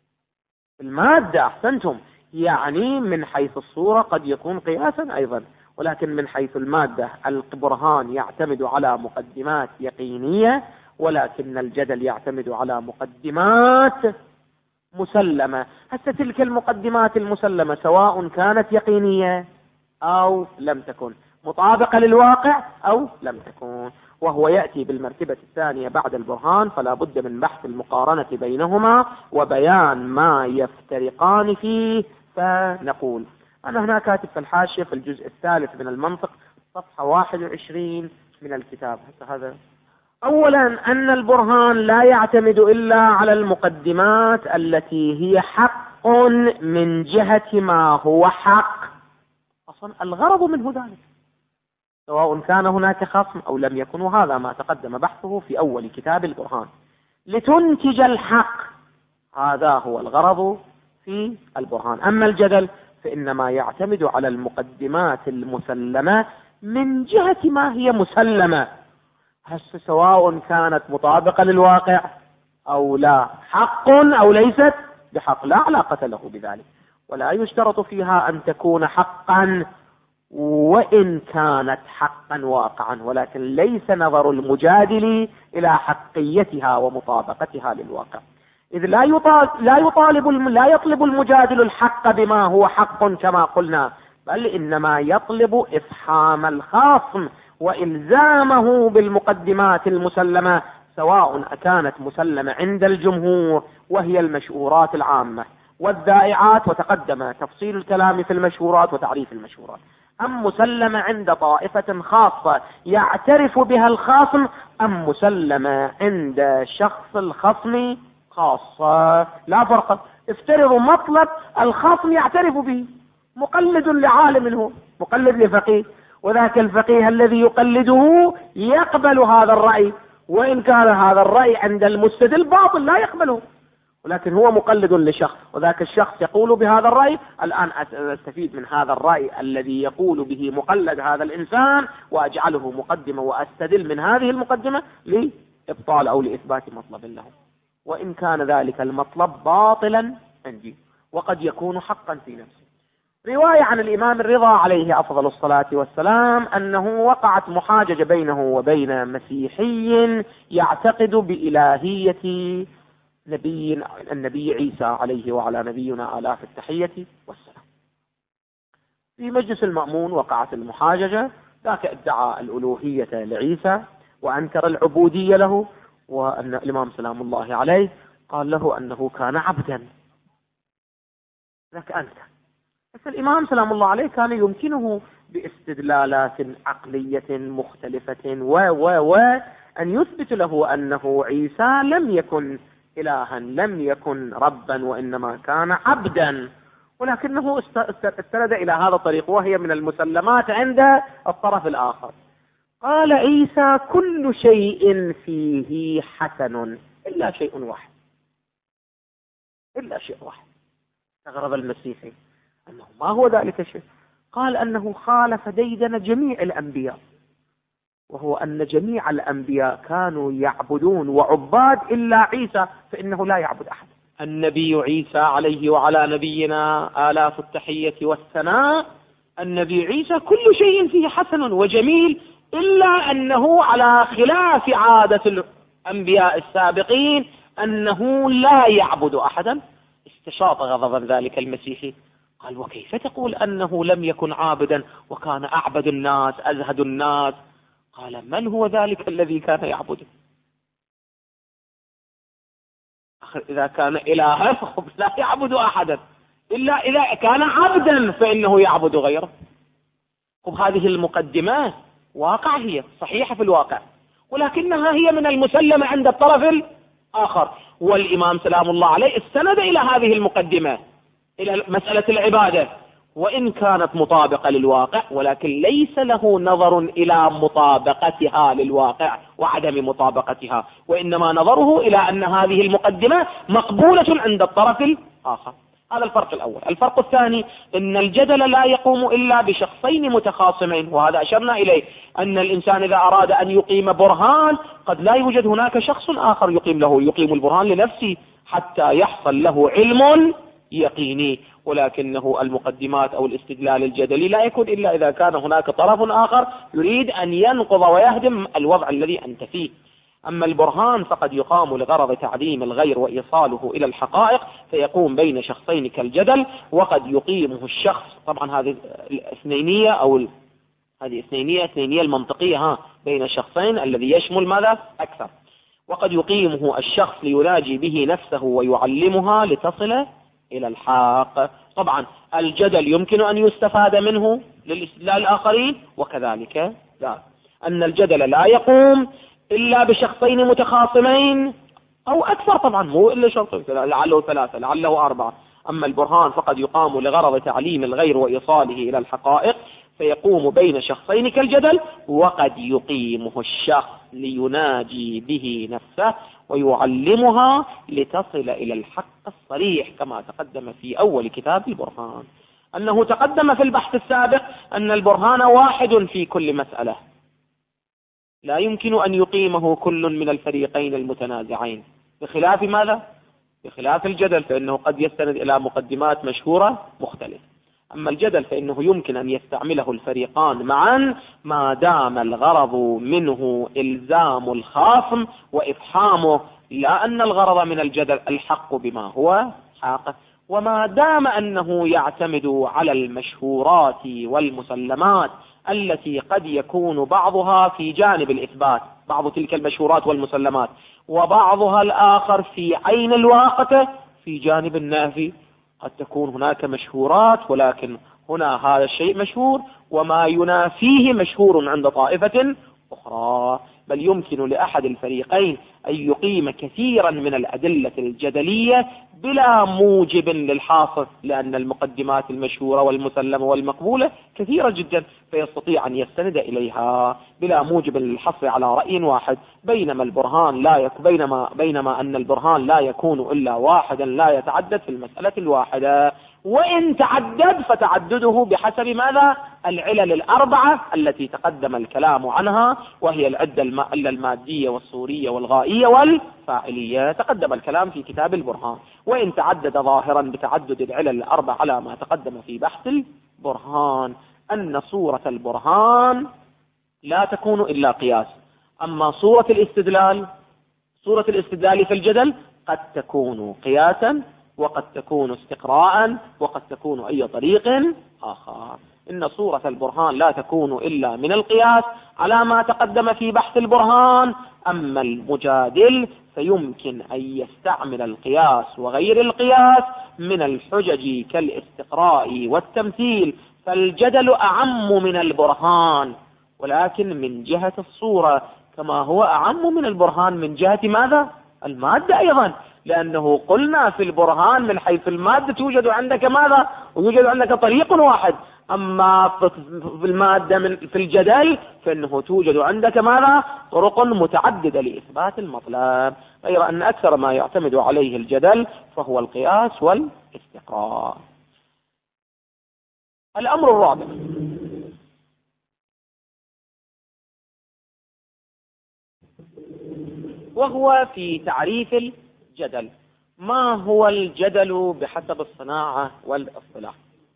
في المادة. أحسنتم، يعني من حيث الصورة قد يكون قياسا أيضا، ولكن من حيث المادة البرهان يعتمد على مقدمات يقينية، ولكن الجدل يعتمد على مقدمات مسلمة. هسه تلك المقدمات المسلمة سواء كانت يقينية أو لم تكن، مطابقة للواقع أو لم تكن، وهو يأتي بالمرتبة الثانية بعد البرهان، فلا بد من بحث المقارنة بينهما وبيان ما يفترقان فيه. فنقول أنا هنا كاتب في الحاشية في الجزء الثالث من المنطق صفحة 21 من الكتاب. هذا أولا أن البرهان لا يعتمد إلا على المقدمات التي هي حق من جهة ما هو حق. أصلا الغرض منه ذلك سواء كان هناك خصم أو لم يكن، وهذا ما تقدم بحثه في أول كتاب البرهان، لتنتج الحق. هذا هو الغرض في البرهان. أما الجدل فإنما يعتمد على المقدمات المسلمة من جهة ما هي مسلمة، هسه سواء كانت مطابقة للواقع أو لا، حق أو ليست بحق، لا علاقة له بذلك. ولا يشترط فيها أن تكون حقا وإن كانت حقا واقعا، ولكن ليس نظر المجادل إلى حقيتها ومطابقتها للواقع، إذ لا يطلب المجادل الحق بما هو حق كما قلنا، بل إنما يطلب إفحام الخصم وإلزامه بالمقدمات المسلمة، سواء كانت مسلمة عند الجمهور وهي المشهورات العامة والذائعات، وتقدم تفصيل الكلام في المشهورات وتعريف المشهورات، أم مسلمة عند طائفة خاصة يعترف بها الخصم، أم مسلمة عند شخص الخصم خاصة. لا فرق. افترضوا مطلب الخصم يعترف به، مقلد لعالم هو، مقلد لفقيه، وذاك الفقيه الذي يقلده يقبل هذا الرأي، وإن كان هذا الرأي عند المستدل باطل لا يقبله، ولكن هو مقلد لشخص، وذاك الشخص يقول بهذا الرأي. الآن أستفيد من هذا الرأي الذي يقول به مقلد هذا الإنسان وأجعله مقدمة، وأستدل من هذه المقدمة لإبطال أو لإثبات مطلب له، وإن كان ذلك المطلب باطلا عندي وقد يكون حقا في نفسه. رواية عن الإمام الرضا عليه أفضل الصلاة والسلام أنه وقعت محاججة بينه وبين مسيحي يعتقد بإلهية النبي عيسى عليه وعلى نبينا آلاف التحية والسلام. في مجلس المأمون وقعت المحاججة، ذاك ادعى الألوهية لعيسى وأنكر العبودية له، وأن الإمام سلام الله عليه قال له أنه كان عبدا، ذاك أنت. بس الإمام سلام الله عليه كان يمكنه باستدلالات عقلية مختلفة أن يثبت له أنه عيسى لم يكن إلها، لم يكن ربا، وإنما كان عبدا، ولكنه استند إلى هذا الطريق، وهي من المسلمات عند الطرف الآخر. قال عيسى كل شيء فيه حسن إلا شيء واحد، إلا شيء واحد. استغرب المسيحي أنه ما هو ذلك الشيء؟ قال أنه خالف ديدن جميع الأنبياء، وهو أن جميع الأنبياء كانوا يعبدون وعباد إلا عيسى فإنه لا يعبد أحد. النبي عيسى عليه وعلى نبينا آلاف التحية والثناء، النبي عيسى كل شيء فيه حسن وجميل، إلا أنه على خلاف عادة الأنبياء السابقين أنه لا يعبد أحدا. استشاط غضبا ذلك المسيحي، قال وكيف تقول أنه لم يكن عابدا وكان أعبد الناس أزهد الناس؟ قال من هو ذلك الذي كان يعبده؟ إذا كان إلها لا يعبد أحدا، إلا إذا كان عبدا فإنه يعبد غيره. هذه المقدمات واقع، هي صحيحة في الواقع، ولكنها هي من المسلمة عند الطرف الآخر. والإمام سلام الله عليه استند إلى هذه المقدمة، إلى مسألة العبادة، وإن كانت مطابقة للواقع، ولكن ليس له نظر إلى مطابقتها للواقع وعدم مطابقتها، وإنما نظره إلى أن هذه المقدمة مقبولة عند الطرف الآخر. هذا الفرق الأول. الفرق الثاني أن الجدل لا يقوم إلا بشخصين متخاصمين، وهذا أشرنا إليه، أن الإنسان إذا أراد أن يقيم برهان قد لا يوجد هناك شخص آخر يقيم البرهان لنفسه، حتى يحصل له علم يقيني، ولكنه المقدمات أو الاستدلال الجدلي لا يكون إلا إذا كان هناك طرف آخر يريد أن ينقض ويهدم الوضع الذي أنت فيه. أما البرهان فقد يقام لغرض تعليم الغير وإيصاله إلى الحقائق، فيقوم بين شخصين كالجدل، وقد يقيمه الشخص، طبعا هذه الاثنينية أو هذه اثنينية المنطقية بين الشخصين الذي يشمل ماذا أكثر، وقد يقيمه الشخص ليناجي به نفسه ويعلمها لتصل إلى الحق. طبعا الجدل يمكن أن يستفاد منه للاستدلال الآخرين، وكذلك لا، أن الجدل لا يقوم إلا بشخصين متخاصمين أو أكثر، طبعا مو إلا شخصين، لعله 3 لعله 4. أما البرهان فقد يقام لغرض تعليم الغير وإيصاله إلى الحقائق، فيقوم بين شخصين كالجدل، وقد يقيمه الشخص ليناجي به نفسه ويعلمها لتصل إلى الحق الصريح، كما تقدم في أول كتاب البرهان. أنه تقدم في البحث السابق أن البرهان واحد في كل مسألة، لا يمكن أن يقيمه كل من الفريقين المتنازعين، بخلاف ماذا؟ بخلاف الجدل، فإنه قد يستند إلى مقدمات مشهورة مختلفة. أما الجدل فإنه يمكن أن يستعمله الفريقان معا ما دام الغرض منه إلزام الخاصم وإفحامه، لا أن الغرض من الجدل الحق بما هو حق، وما دام أنه يعتمد على المشهورات والمسلمات التي قد يكون بعضها في جانب الإثبات، بعض تلك المشهورات والمسلمات، وبعضها الآخر في عين الواقع في جانب النافي. قد تكون هناك مشهورات، ولكن هنا هذا الشيء مشهور وما ينافيه مشهور عند طائفة أخرى، بل يمكن لأحد الفريقين أن يقيم كثيرا من الأدلة الجدلية بلا موجب للحاصل، لأن المقدمات المشهورة والمسلمة والمقبولة كثيرة جدا، فيستطيع أن يستند إليها بلا موجب للحصر على رأي واحد. بينما أن البرهان لا يكون إلا واحدا لا يتعدد في المسألة الواحدة، وإن تعدد فتعدده بحسب ماذا؟ العلل 4 التي تقدم الكلام عنها، وهي العلة المادية والصورية والغائية والفاعلية، تقدم الكلام في كتاب البرهان. وإن تعدد ظاهرا بتعدد العلل 4 على ما تقدم في بحث البرهان، أن صورة البرهان لا تكون إلا قياس. أما صورة الاستدلال في الجدل قد تكون قياسا، وقد تكون استقراء، وقد تكون أي طريق آخر. إن صورة البرهان لا تكون إلا من القياس على ما تقدم في بحث البرهان. أما المجادل فيمكن أن يستعمل القياس وغير القياس من الحجج كالاستقراء والتمثيل، فالجدل أعم من البرهان، ولكن من جهة الصورة، كما هو أعم من البرهان من جهة ماذا؟ المادة أيضا، لأنه قلنا في البرهان من حيث المادة توجد عندك ماذا؟ ويوجد عندك طريق واحد. أما في المادة في الجدل فإنه توجد عندك ماذا؟ طرق متعددة لإثبات المطلب، غير أن أكثر ما يعتمد عليه الجدل فهو القياس والاستقراء. الأمر الرابع، وهو في تعريف الجدل. ما هو الجدل بحسب الصناعة والاصطلاح؟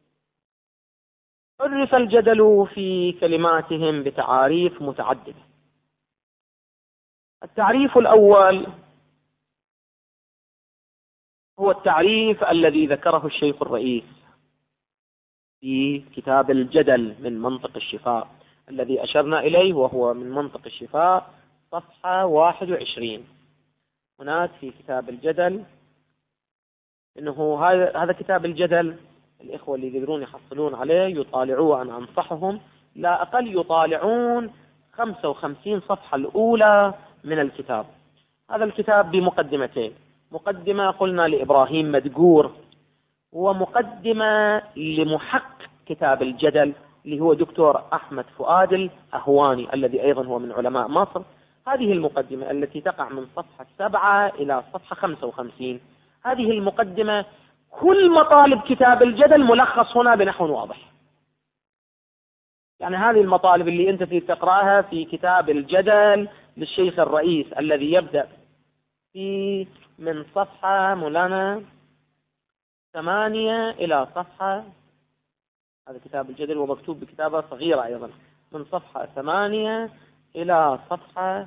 عرف الجدل في كلماتهم بتعاريف متعددة. التعريف الأول هو التعريف الذي ذكره الشيخ الرئيس في كتاب الجدل من منطق الشفاء الذي أشرنا إليه، وهو من منطق الشفاء صفحة 21. هناك في كتاب الجدل، إنه هذا كتاب الجدل الإخوة اللي يقدرون يحصلون عليه يطالعوه، أنا أنصحهم لا أقل يطالعون 55 صفحة الأولى من الكتاب. هذا الكتاب بمقدمتين، مقدمة قلنا لإبراهيم مدقور، ومقدمة لمحقق كتاب الجدل اللي هو دكتور أحمد فؤاد الأهواني الذي أيضا هو من علماء مصر. هذه المقدمة التي تقع من صفحة 7 إلى صفحة 55، هذه المقدمة كل مطالب كتاب الجدل ملخص هنا بنحو واضح. يعني هذه المطالب اللي أنت في تقرأها في كتاب الجدل للشيخ الرئيس الذي يبدأ في من صفحة مولانا 8 إلى صفحة، هذا كتاب الجدل ومكتوب بكتابة صغيرة أيضا، من صفحة 8 إلى صفحة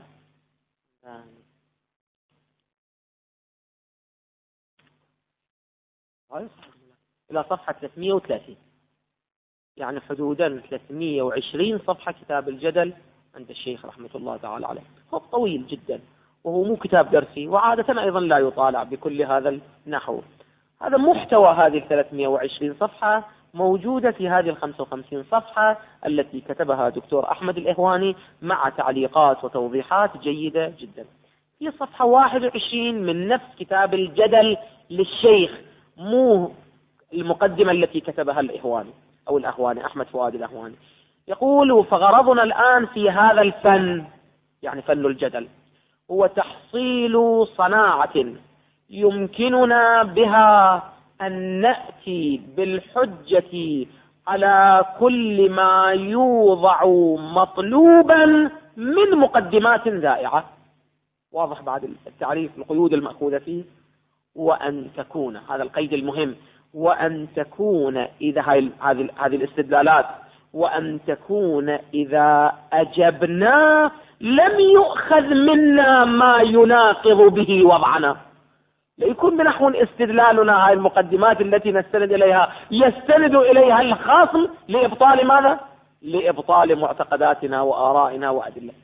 إلى صفحة 330، يعني حدودا 320 صفحة كتاب الجدل عند الشيخ رحمة الله تعالى عليه. هو طويل جدا وهو مو كتاب درسي، وعادة أيضا لا يطالع بكل هذا النحو. هذا محتوى هذه 320 صفحة موجودة في هذه 55 صفحة التي كتبها دكتور أحمد الإهواني مع تعليقات وتوضيحات جيدة جدا. في صفحة 21 من نفس كتاب الجدل للشيخ، مو المقدمة التي كتبها الإهواني أو الأهواني أحمد فؤاد الأهواني، يقول: فغرضنا الآن في هذا الفن، يعني فن الجدل، هو تحصيل صناعة يمكننا بها أن نأتي بالحجة على كل ما يوضع مطلوبا من مقدمات ذائعة. واضح بعد التعريف القيود المأخوذة فيه. وأن تكون، هذا القيد المهم، وأن تكون إذا هذه الاستدلالات، وأن تكون إذا أجبنا لم يؤخذ منا ما يناقض به وضعنا. ليكون بنحو استدلالنا هذه المقدمات التي نستند إليها يستند إليها الخاصم لإبطال ماذا؟ لإبطال معتقداتنا وآرائنا وأدلة.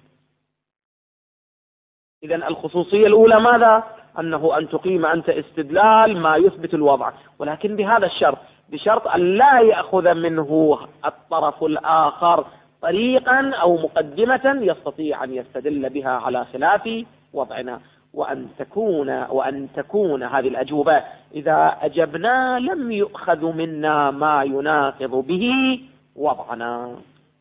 إذن الخصوصية الأولى ماذا؟ أنه أن تقيم أنت استدلال ما يثبت الوضع، ولكن بهذا الشرط، بشرط أن لا يأخذ منه الطرف الآخر طريقا أو مقدمة يستطيع أن يستدل بها على خلاف وضعنا. وأن تكون هذه الأجوبة إذا أجبنا لم يؤخذ منا ما يناقض به وضعنا.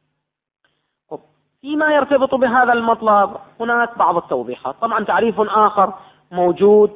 فيما يرتبط بهذا المطلب هناك بعض التوضيحات. طبعا تعريف آخر موجود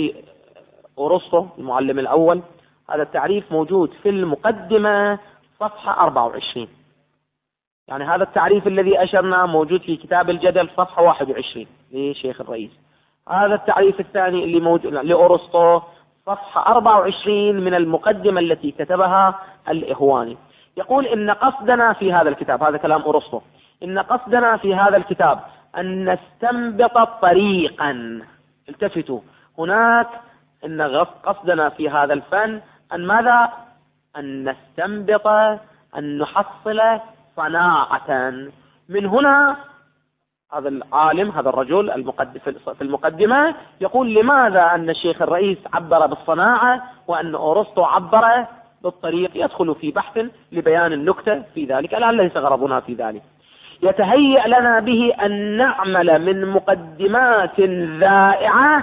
لأرسطو المعلم الأول، هذا التعريف موجود في المقدمة صفحة 24، يعني هذا التعريف الذي أشرنا موجود في كتاب الجدل صفحة 21 لشيخ الرئيس. هذا التعريف الثاني اللي موجود لأرسطو صفحة 24 من المقدمة التي كتبها الإهواني. يقول: إن قصدنا في هذا الكتاب، هذا كلام أرسطو، إن قصدنا في هذا الكتاب أن نستنبط طريقا. التفتوا هناك، إن قصدنا في هذا الفن أن ماذا؟ أن نستنبط، أن نحصل صناعة. من هنا هذا العالم، هذا الرجل في المقدمة يقول: لماذا أن الشيخ الرئيس عبر بالصناعة وأن أرسطو عبر بالطريق؟ يدخل في بحث لبيان النكتة في ذلك، الآن ليس غرضنا في ذلك. يتهيأ لنا به أن نعمل من مقدمات ذائعة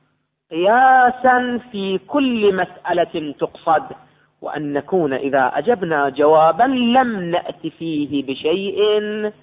قياسا في كل مسألة تقصد، وأن نكون إذا أجبنا جوابا لم نأتي فيه بشيء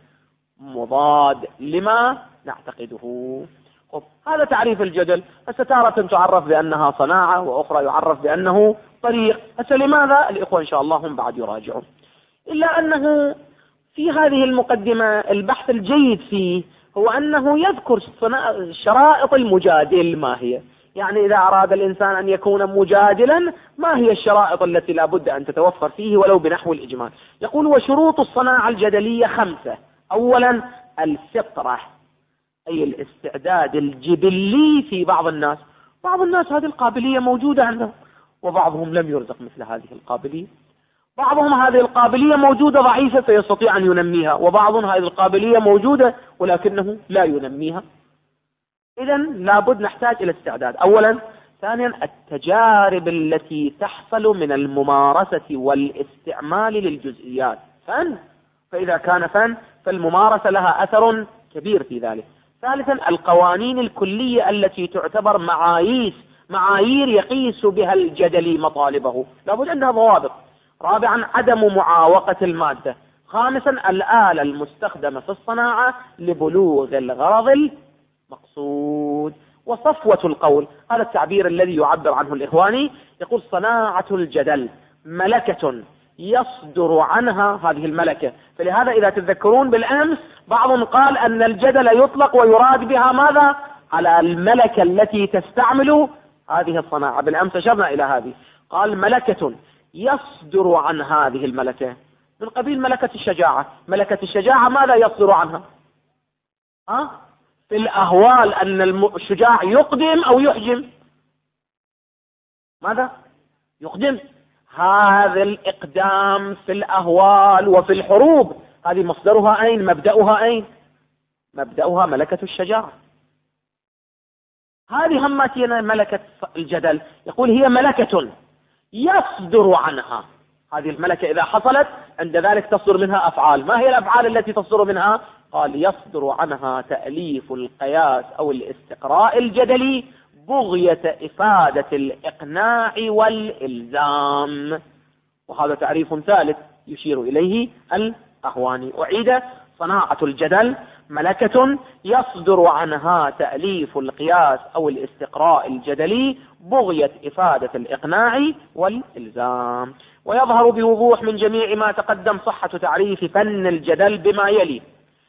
مضاد لما نعتقده. هذا تعريف الجدل. تارة تعرف بأنها صناعة، وأخرى يعرف بأنه طريق. لماذا؟ الإخوة إن شاء الله هم بعد يراجعون. إلا أنه في هذه المقدمة البحث الجيد فيه هو أنه يذكر شرائط المجادل ما هي، يعني إذا أراد الإنسان أن يكون مجادلا ما هي الشرائط التي لا بد أن تتوفر فيه ولو بنحو الإجمال. يقول: وشروط الصناعة الجدلية 5. أولا الفطرة، أي الاستعداد الجبلي في بعض الناس. بعض الناس هذه القابلية موجودة عندهم، وبعضهم لم يرزق مثل هذه القابلية. بعضهم هذه القابلية موجودة ضعيفة فيستطيع أن ينميها، وبعضهم هذه القابلية موجودة ولكنه لا ينميها. إذن لابد نحتاج إلى استعداد أولا. ثانيا التجارب التي تحصل من الممارسة والاستعمال للجزئيات. فن، فإذا كان فن فالممارسة لها أثر كبير في ذلك. ثالثا القوانين الكلية التي تعتبر معايير يقيس بها الجدلي مطالبه، لابد أنها ضوابط. رابعا عدم معاوقة المادة. خامسا الآلة المستخدمة في الصناعة لبلوغ الغرض المقصود. وصفوة القول، هذا التعبير الذي يعبر عنه الإخواني. يقول: صناعة الجدل ملكة يصدر عنها هذه الملكة. فلهذا إذا تذكرون بالأمس بعضهم قال أن الجدل يطلق ويراد بها ماذا؟ على الملكة التي تستعمل هذه الصناعة. بالأمس أشرنا إلى هذه. قال ملكة يصدر عن هذه الملكة من قبيل ملكة الشجاعة. ملكة الشجاعة ماذا يصدر عنها؟ في الأهوال أن الشجاع يقدم أو يحجم. ماذا؟ يقدم. هذا الإقدام في الأهوال وفي الحروب هذه مصدرها أين؟ مبدأها أين؟ مبدأها ملكة الشجاعة. هذه هماتنا ملكة الجدل. يقول هي ملكة يصدر عنها. هذه الملكة إذا حصلت عند ذلك تصدر منها أفعال. ما هي الأفعال التي تصدر منها؟ قال يصدر عنها تأليف القياس أو الاستقراء الجدلي بغية إفادة الإقناع والإلزام. وهذا تعريف ثالث يشير إليه الأهواني. أعيد: صناعة الجدل ملكة يصدر عنها تأليف القياس أو الاستقراء الجدلي بغية إفادة الإقناع والإلزام. ويظهر بوضوح من جميع ما تقدم صحة تعريف فن الجدل بما يلي: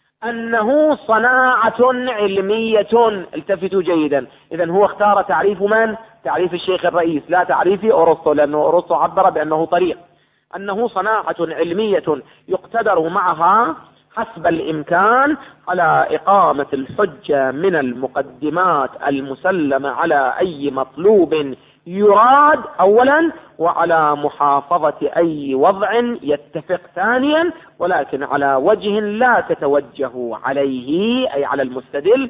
أنه صناعة علمية. التفتوا جيدا، إذن هو اختار تعريف من؟ تعريف الشيخ الرئيس، لا تعريف أرسطو، لأنه أرسطو عبر بأنه طريق. أنه صناعة علمية يقتدر معها حسب الإمكان على إقامة الحجة من المقدمات المسلمة على أي مطلوب يراد أولا، وعلى محافظة أي وضع يتفق ثانيا، ولكن على وجه لا تتوجه عليه أي على المستدل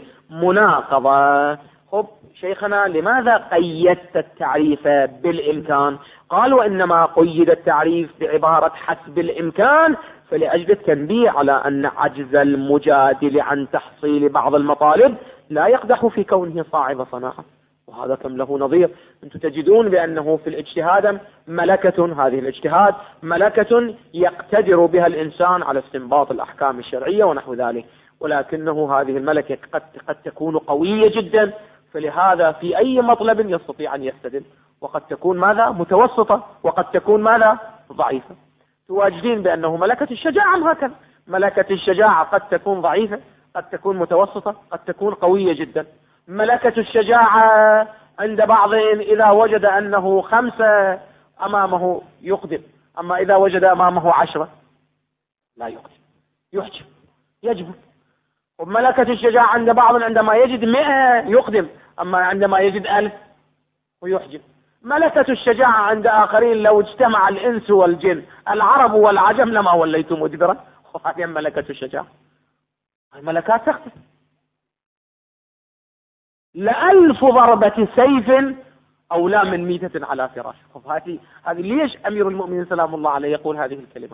مناقضة. خب شيخنا لماذا قيدت التعريف بالإمكان؟ قال: وإنما قيد التعريف بعبارة حسب الإمكان فلأجل التنبيه على أن عجز المجادل عن تحصيل بعض المطالب لا يقدح في كونه صاعد صناعة. وهذا كم له نظير. أنتم تجدون بأنه في الاجتهاد ملكة، هذه الاجتهاد ملكة يقتدر بها الإنسان على استنباط الأحكام الشرعية ونحو ذلك، ولكنه هذه الملكة قد تكون قوية جدا، فلهذا في أي مطلب يستطيع أن يستدل، وقد تكون ماذا؟ متوسطة، وقد تكون ماذا؟ ضعيفة. تواجدين بأنه ملكة الشجاعة هكذا، ملكة الشجاعة قد تكون ضعيفة، قد تكون متوسطة، قد تكون قوية جدا. ملكة الشجاعة عند بعض إذا وجد أنه 5 أمامه يقدم، أما إذا وجد أمامه 10 لا يقدم، يحجم، يجبر. وملكة الشجاعة عند بعض عندما يجد 100 يقدم، أما عندما يجد 1000 ويحجم. ملكة الشجاعة عند آخرين لو اجتمع الإنس والجن العرب والعجم لما وليتم مدبرا. وهذه ملكة الشجاعة. الملكات تختلف. ل1000 ضربة سيف أولى من 100 على فراش. هذه ليش أمير المؤمنين سلام الله عليه يقول هذه الكلمة؟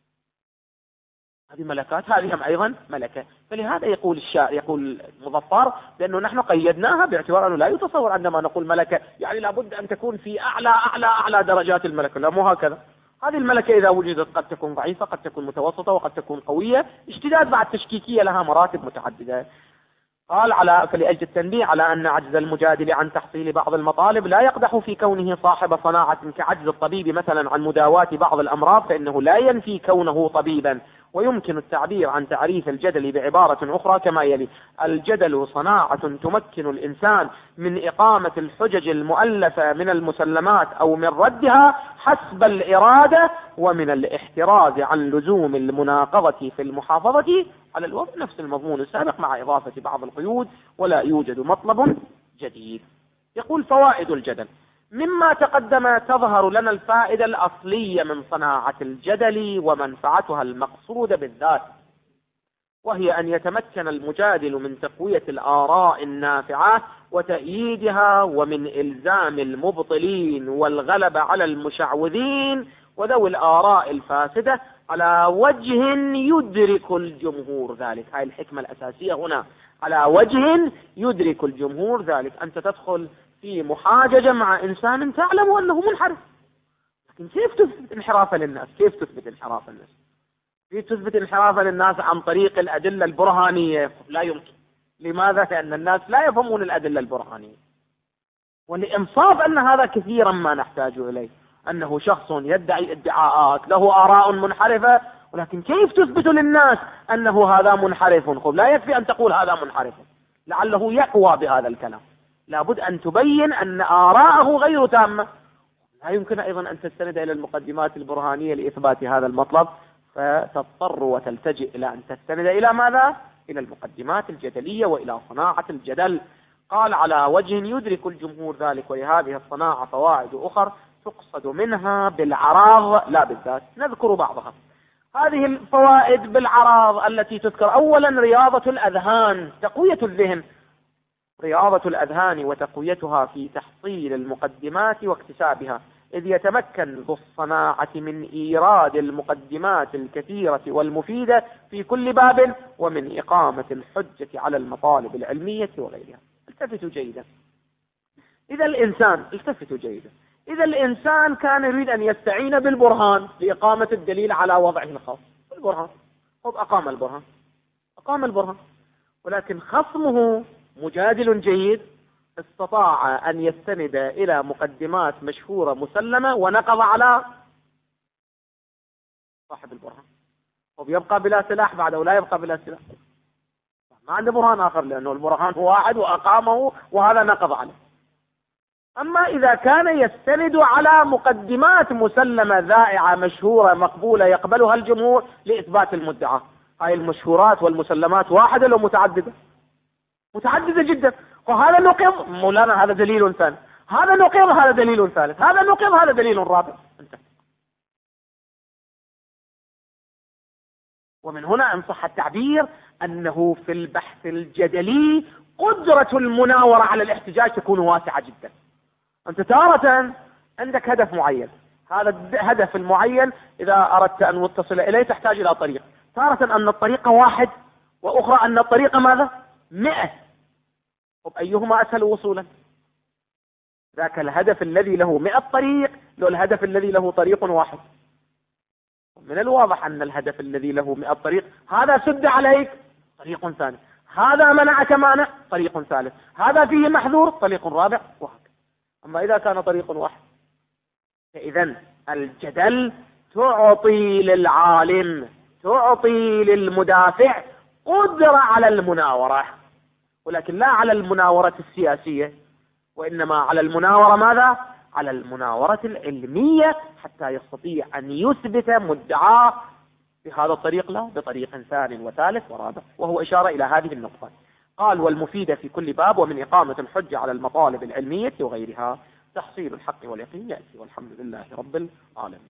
هذه ملكات، هذه هم أيضا ملكة. فلهذا يقول الشاعر، يقول المظفر بأنه نحن قيدناها باعتبار أنه لا يتصور عندما نقول ملكة يعني لابد أن تكون في أعلى درجات الملكة. لا، مو هكذا. هذه الملكة إذا وجدت قد تكون ضعيفة، قد تكون متوسطة، وقد تكون قوية. اشتداد بعد تشكيكية لها مراتب متعددة. قال: فلأجل التنبيه على أن عجز المجادل عن تحصيل بعض المطالب لا يقدح في كونه صاحب صناعة، كعجز الطبيب مثلا عن مداواة بعض الأمراض، فإنه لا ينفي كونه طبيبا. ويمكن التعبير عن تعريف الجدل بعبارة أخرى كما يلي: الجدل صناعة تمكن الإنسان من إقامة الحجج المؤلفة من المسلمات أو من ردها حسب الإرادة، ومن الاحتراز عن لزوم المناقضة في المحافظة على الوضع. نفس المضمون السابق مع إضافة بعض القيود، ولا يوجد مطلب جديد. يقول: فوائد الجدل. مما تقدم تظهر لنا الفائدة الأصلية من صناعة الجدل ومنفعتها المقصودة بالذات، وهي أن يتمكن المجادل من تقوية الآراء النافعة وتأييدها، ومن إلزام المبطلين والغلبة على المشعوذين وذوي الآراء الفاسدة على وجه يدرك الجمهور ذلك. هاي الحكمة الأساسية هنا، على وجه يدرك الجمهور ذلك. أنت تدخل في محاججة مع إنسان تعلم أنه منحرف، لكن كيف تثبت انحرافه للناس؟ كيف تثبت انحراف الناس؟ كيف تثبت انحرافه للناس عن طريق الأدلة البرهانية؟ لا يمكن. لماذا؟ لأن الناس لا يفهمون الأدلة البرهانية. والإنصاف أن هذا كثيرا ما نحتاج إليه، أنه شخص يدعي ادعاءات له آراء منحرفة، ولكن كيف تثبت للناس أنه هذا منحرف؟ لا يكفي أن تقول هذا منحرف، لعله يقوى بهذا الكلام. لابد أن تبين أن آراءه غير تامة. لا يمكن أيضا أن تستند إلى المقدمات البرهانية لإثبات هذا المطلب، فتضطر وتلتجئ إلى أن تستند إلى ماذا؟ إلى المقدمات الجدلية وإلى صناعة الجدل. قال على وجه يدرك الجمهور ذلك، ولهذه الصناعة فوائد أخر تقصد منها بالعراض لا بالذات، نذكر بعضها. هذه الفوائد بالعراض التي تذكر: أولا رياضة الأذهان، تقوية الذهن، رياضة الأذهان وتقويتها في تحصيل المقدمات واكتسابها، إذ يتمكن ذو الصناعة من إيراد المقدمات الكثيرة والمفيدة في كل باب، ومن إقامة الحجة على المطالب العلمية وغيرها. التفتوا جيدا. إذا الإنسان كان يريد أن يستعين بالبرهان لإقامة الدليل على وضعه الخاص، البرهان أقام البرهان، ولكن خصمه مجادل جيد استطاع أن يستند إلى مقدمات مشهورة مسلمة ونقض على صاحب البرهان، وبيبقى بلا سلاح بعد ولا يبقى بلا سلاح، ما عنده برهان آخر، لأنه البرهان هو واحد وأقامه وهذا نقض عليه. أما إذا كان يستند على مقدمات مسلمة ذائعة مشهورة مقبولة يقبلها الجمهور لإثبات المدعى، هاي المشهورات والمسلمات واحدة لو متعددة؟ متعددة جدا. وهذا نقض، مولانا هذا دليل ثاني، هذا نقض، هذا دليل ثالث، هذا نقض، هذا دليل رابع. ومن هنا إن صح التعبير أنه في البحث الجدلي قدرة المناورة على الاحتجاج تكون واسعة جدا. أنت تارة عندك هدف معين، هذا الهدف المعين إذا أردت أن تصل إليه تحتاج إلى طريق، تارة أن الطريق واحد، وأخرى أن الطريق ماذا؟ 100. أيهما أسهل وصولا؟ ذاك الهدف الذي له 100 طريق لو الهدف الذي له طريق واحد. من الواضح أن الهدف الذي له 100 طريق هذا سد عليك طريق ثاني، هذا منعك مانع طريق ثالث، هذا فيه محذور طريق رابع، وهكذا. أما إذا كان طريق واحد، فإذا الجدل تعطي للعالم، تعطي للمدافع قدرة على المناورة، ولكن لا على المناورة السياسية، وإنما على المناورة ماذا؟ على المناورة العلمية، حتى يستطيع أن يثبت مدعاه بهذا الطريق، لا بطريق ثاني وثالث ورابع. وهو إشارة إلى هذه النقطة. قال: والمفيدة في كل باب، ومن إقامة الحجة على المطالب العلمية وغيرها، تحصيل الحق واليقين يأتي. والحمد لله رب العالمين.